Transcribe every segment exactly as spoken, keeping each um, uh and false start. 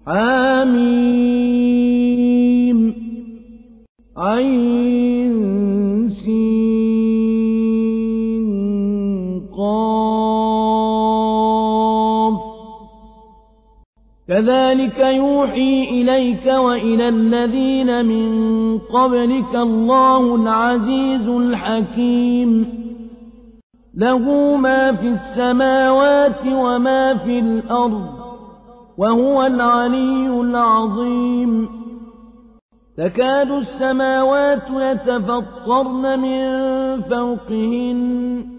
حم عين سين قاف كذلك يوحي إليك وإلى الذين من قبلك الله العزيز الحكيم له ما في السماوات وما في الأرض وهو العلي العظيم تكاد السماوات يتفطرن من فوقهن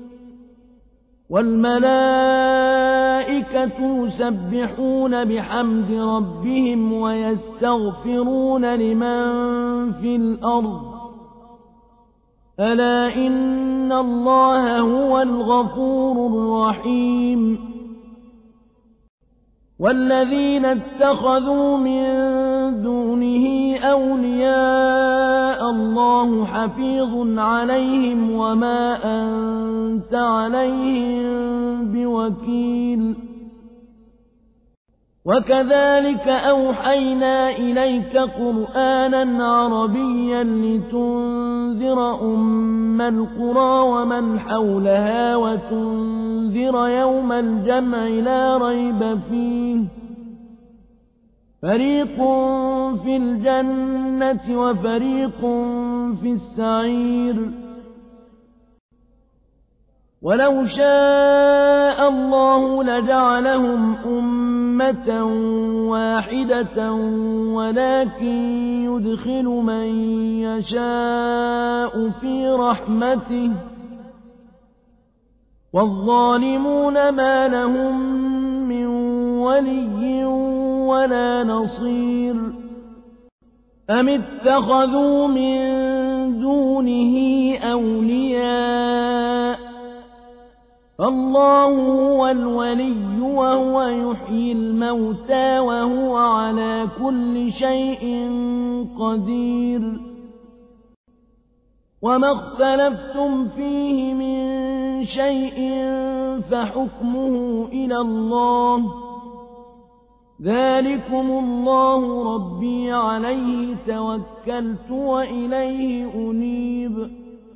والملائكة يسبحون بحمد ربهم ويستغفرون لمن في الأرض ألا إن الله هو الغفور الرحيم والذين اتخذوا من دونه أولياء الله حفيظ عليهم وما أنت عليهم بوكيل وكذلك أوحينا إليك قرآنا عربيا لتنذر أم القرى ومن حولها وتنذر يوم الجمع لا ريب فيه فريق في الجنة وفريق في السعير ولو شاء الله لجعلهم أمة واحدة ولكن يدخل من يشاء في رحمته والظالمون ما لهم من ولي ولا نصير أم اتخذوا من دونه أولياء فالله هو الولي وهو يحيي الموتى وهو على كل شيء قدير وما اختلفتم فيه من شيء فحكمه إلى الله ذلكم الله ربي عليه توكلت وإليه أنيب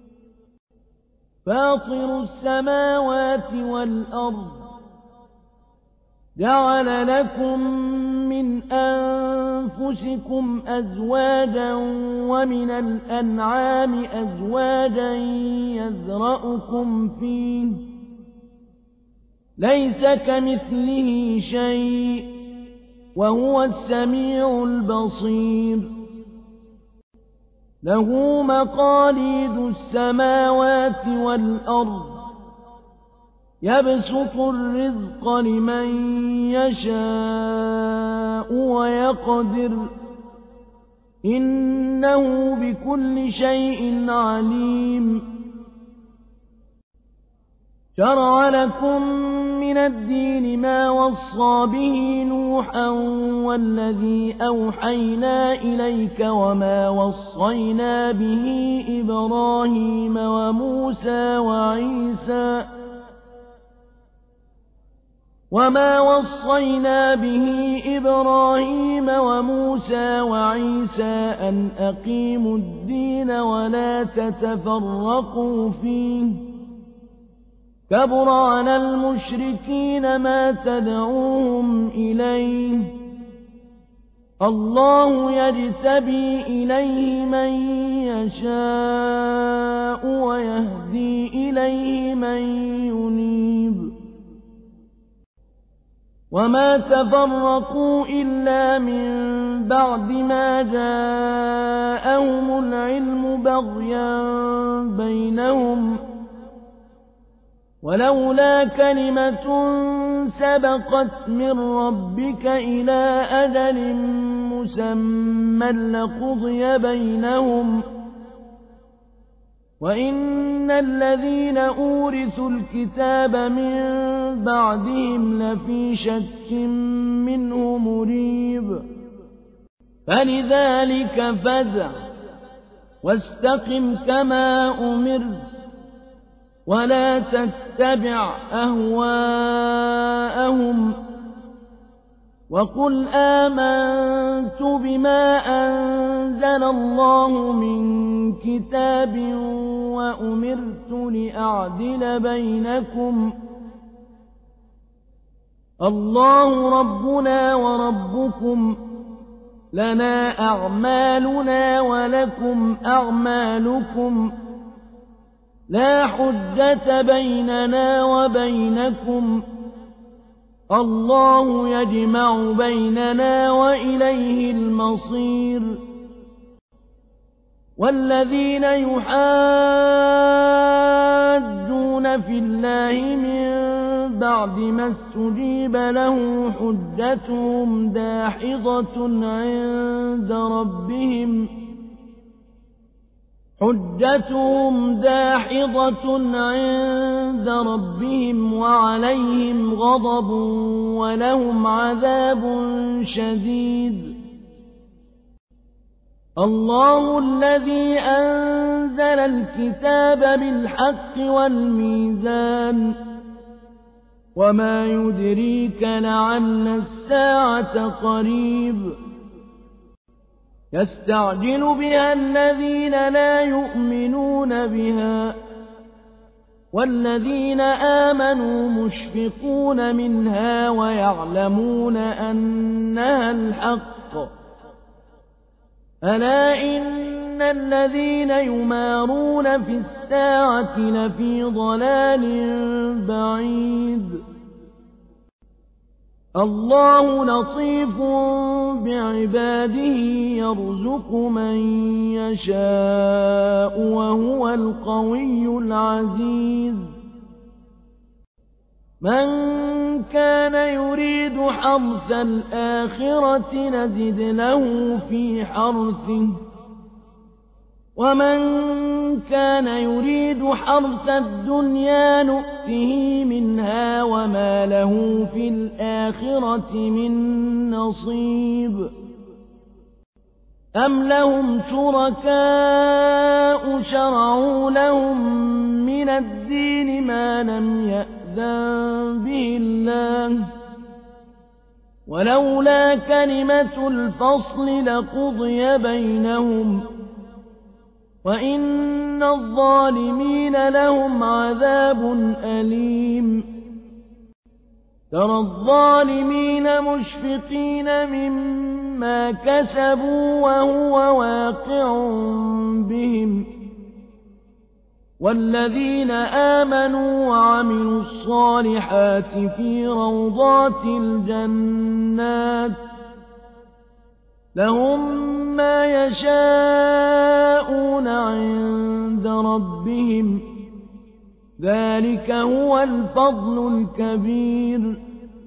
فاطر السماوات والأرض جعل لكم من أنفسكم أزواجا ومن الأنعام أزواجا يذرأكم فيه ليس كمثله شيء وهو السميع البصير له مقاليد السماوات والأرض يبسط الرزق لمن يشاء ويقدر إنه بكل شيء عليم شرع لكم من الدين ما وصى به نوحا والذي أوحينا إليك وما وصينا به إبراهيم وموسى وعيسى وما وصينا به إبراهيم وموسى وعيسى أن أقيموا الدين ولا تتفرقوا فيه كبر على المشركين ما تدعوهم إليه الله يجتبي إليه من يشاء ويهدي إليه من ينيب وما تفرقوا إلا من بعد ما جاءهم العلم بغيا بينهم ولولا كلمة سبقت من ربك إلى أجل مسمى لقضي بينهم وإن الذين أورثوا الكتاب من بعدهم لفي شك منه مريب فلذلك فادع واستقم كما أمرت ولا تتبع أهواءهم وقل آمنت بما أنزل الله من كتاب وأمرت لأعدل بينكم الله ربنا وربكم لنا أعمالنا ولكم أعمالكم لا حجة بيننا وبينكم الله يجمع بيننا وإليه المصير والذين يحاجون في الله من بعد ما استجيب له حجتهم داحضة عند ربهم حجتهم داحضة عند ربهم وعليهم غضب ولهم عذاب شديد الله الذي أنزل الكتاب بالحق والميزان وما يدريك لعل الساعة قريب يستعجل بها الذين لا يؤمنون بها والذين آمنوا مشفقون منها ويعلمون أنها الحق ألا إن الذين يمارون في الساعة لفي ضلال بعيد الله لطيف بعباده يرزق من يشاء وهو القوي العزيز من كان يريد حرث الآخرة نزد له في حرثه ومن كان يريد حرث الدنيا نؤته منها وما له في الآخرة من نصيب أم لهم شركاء شرعوا لهم من الدين ما لم يأذن به الله ولولا كلمة الفصل لقضي بينهم وإن الظالمين لهم عذاب أليم ترى الظالمين مشفقين مما كسبوا وهو واقع بهم والذين آمنوا وعملوا الصالحات في روضات الجنات لهم ما يشاءون عند ربهم ذلك هو الفضل الكبير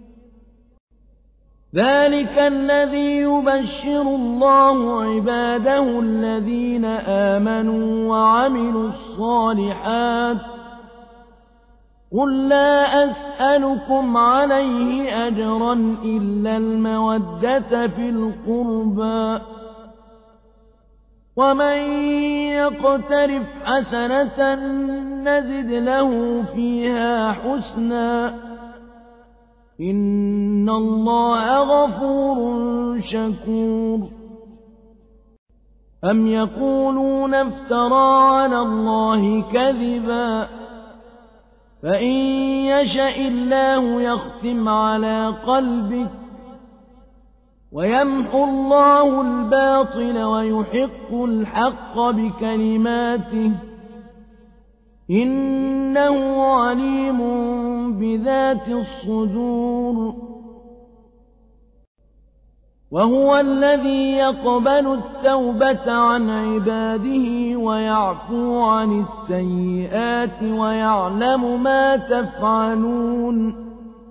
ذلك الذي يبشر الله عباده الذين آمنوا وعملوا الصالحات قل لا أسألكم عليه أجرا إلا المودة في القربى ومن يقترف حسنة نزد له فيها حسنا إن الله غفور شكور أم يقولون افترى على الله كذبا فإن يشأ الله يختم على قلبك ويمحو الله الباطل ويحق الحق بكلماته إنه عليم بذات الصدور وهو الذي يقبل التوبة عن عباده ويعفو عن السيئات ويعلم ما تفعلون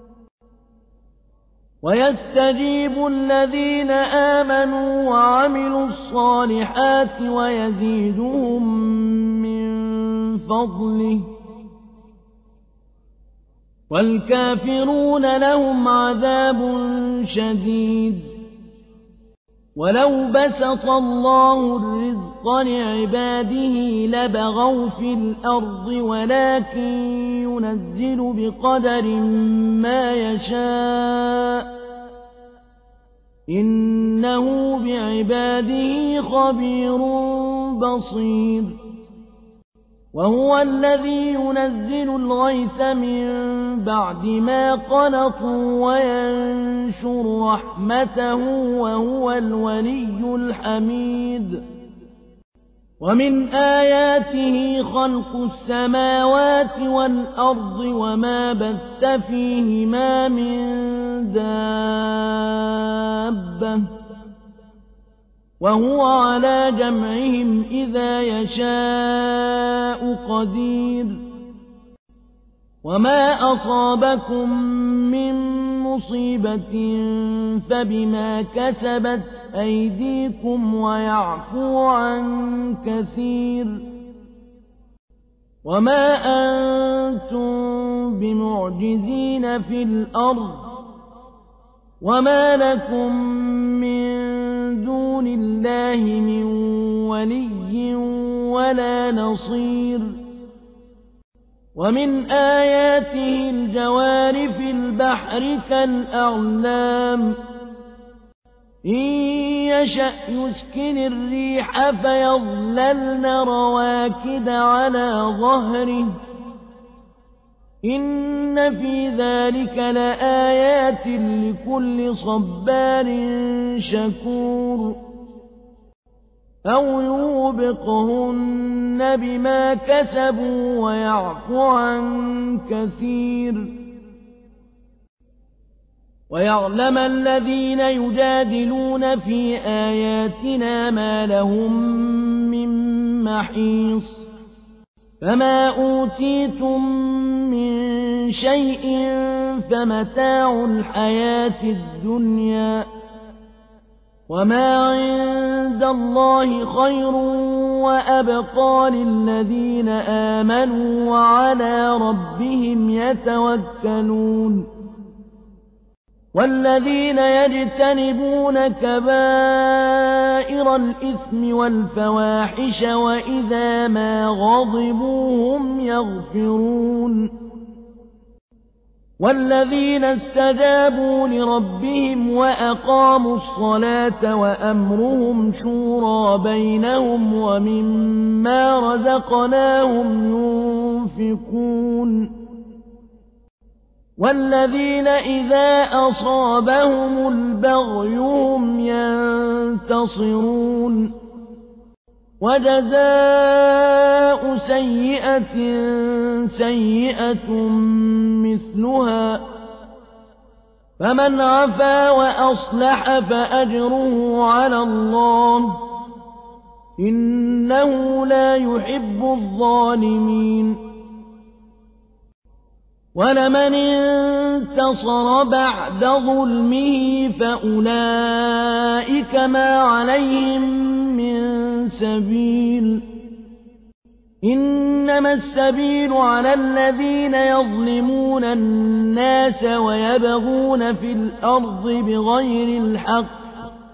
ويستجيب الذين آمنوا وعملوا الصالحات ويزيدهم من فضله والكافرون لهم عذاب شديد ولو بسط الله الرزق لعباده لبغوا في الأرض ولكن ينزل بقدر ما يشاء إنه بعباده خبير بصير وهو الذي ينزل الغيث من بعد ما قنطوا وينشر رحمته وهو الولي الحميد ومن آياته خلق السماوات والأرض وما بث فيهما من دابة وهو على جمعهم إذا يشاء قدير وما أصابكم من مصيبة فبما كسبت أيديكم ويعفو عن كثير وما أنتم بمعجزين في الأرض وما لكم من دون الله من ولي ولا نصير ومن آياته الجوار في البحر كالأعلام إن يشأ يسكن الريح فيظللن رواكد على ظهره إن في ذلك لآيات لكل صبار شكور أو يوبقهن بما كسبوا ويعفو عن كثير ويعلم الذين يجادلون في آياتنا ما لهم من محيص فما أوتيتم من شيء فمتاع الحياة الدنيا وما عند الله خير وأبقى للذين آمنوا وعلى ربهم يتوكلون والذين يجتنبون كبائر الإثم والفواحش وإذا ما غضبوا هم يغفرون والذين استجابوا لربهم وأقاموا الصلاة وأمرهم شورى بينهم ومما رزقناهم ينفقون والذين إذا أصابهم البغي هم ينتصرون وجزاء سيئة سيئة مثلها فمن عفا وأصلح فأجره على الله إنه لا يحب الظالمين ولمن انتصر بعد ظلمه فأولئك ما عليهم من سبيل إنما السبيل على الذين يظلمون الناس ويبغون في الأرض بغير الحق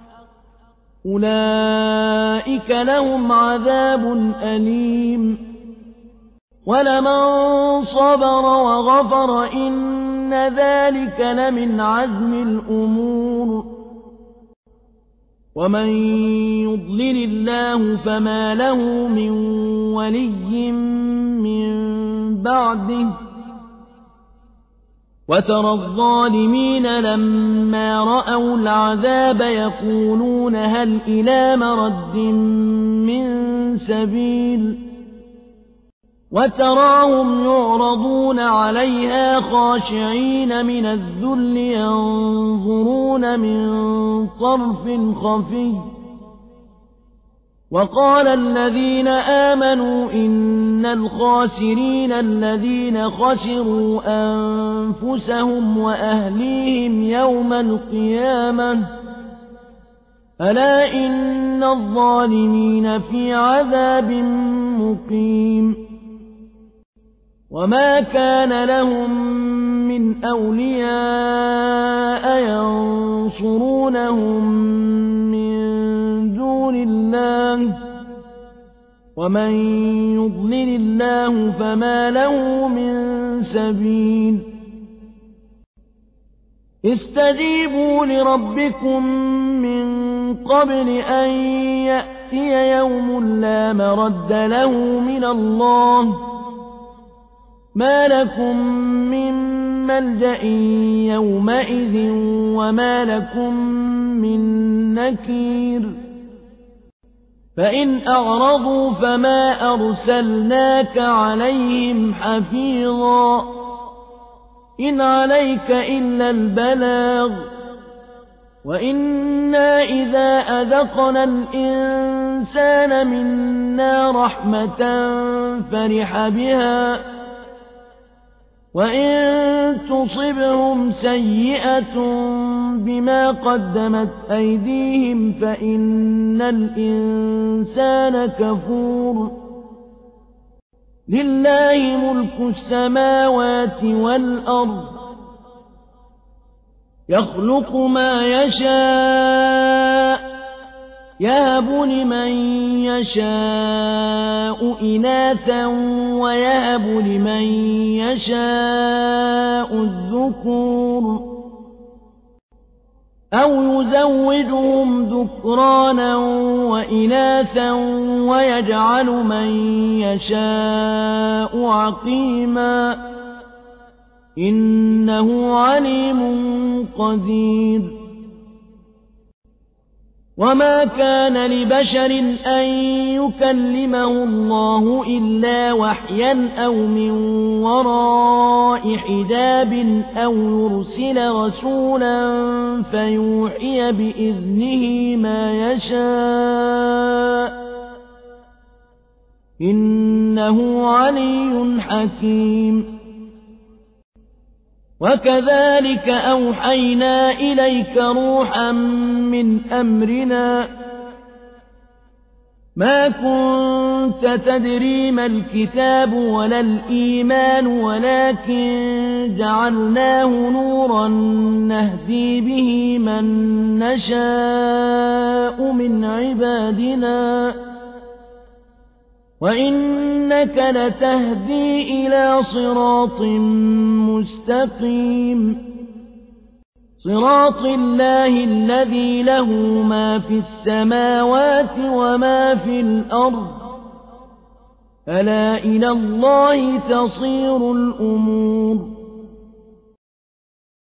أولئك لهم عذاب أليم ولمن صبر وغفر إن ذلك لمن عزم الأمور ومن يضلل الله فما له من ولي من بعده وترى الظالمين لما رأوا العذاب يقولون هل إلى مرد من سبيل وتراهم يعرضون عليها خاشعين من الذل ينظرون من طرف خفي وقال الذين آمنوا إن الخاسرين الذين خسروا أنفسهم وأهليهم يوم القيامة ألا إن الظالمين في عذاب مقيم وما كان لهم من أولياء ينصرونهم من دون الله ومن يضلل الله فما له من سبيل استجيبوا لربكم من قبل أن يأتي يوم لا مرد له من الله ما لكم من ملجأ يومئذ وما لكم من نكير فإن أعرضوا فما أرسلناك عليهم حفيظا إن عليك إلا البلاغ وإنا إذا أذقنا الإنسان منا رحمة فرح بها وإن تصبهم سيئة بما قدمت أيديهم فإن الإنسان كفور لله ملك السماوات والأرض يخلق ما يشاء يهب لمن يشاء إناثا ويهب لمن يشاء الذكور أو يزوجهم ذكرانا وإناثا ويجعل من يشاء عقيما إنه عليم قدير وما كان لبشر أن يكلمه الله إلا وحيا أو من وراء حجاب أو يرسل رسولا فيوحي بإذنه ما يشاء إنه علي حكيم وكذلك أوحينا إليك روحا من أمرنا ما كنت تدري ما الكتاب ولا الإيمان ولكن جعلناه نورا نهدي به من نشاء من عبادنا وإنك لتهدي إلى صراط مستقيم صراط الله الذي له ما في السماوات وما في الأرض ألا إلى الله تصير الأمور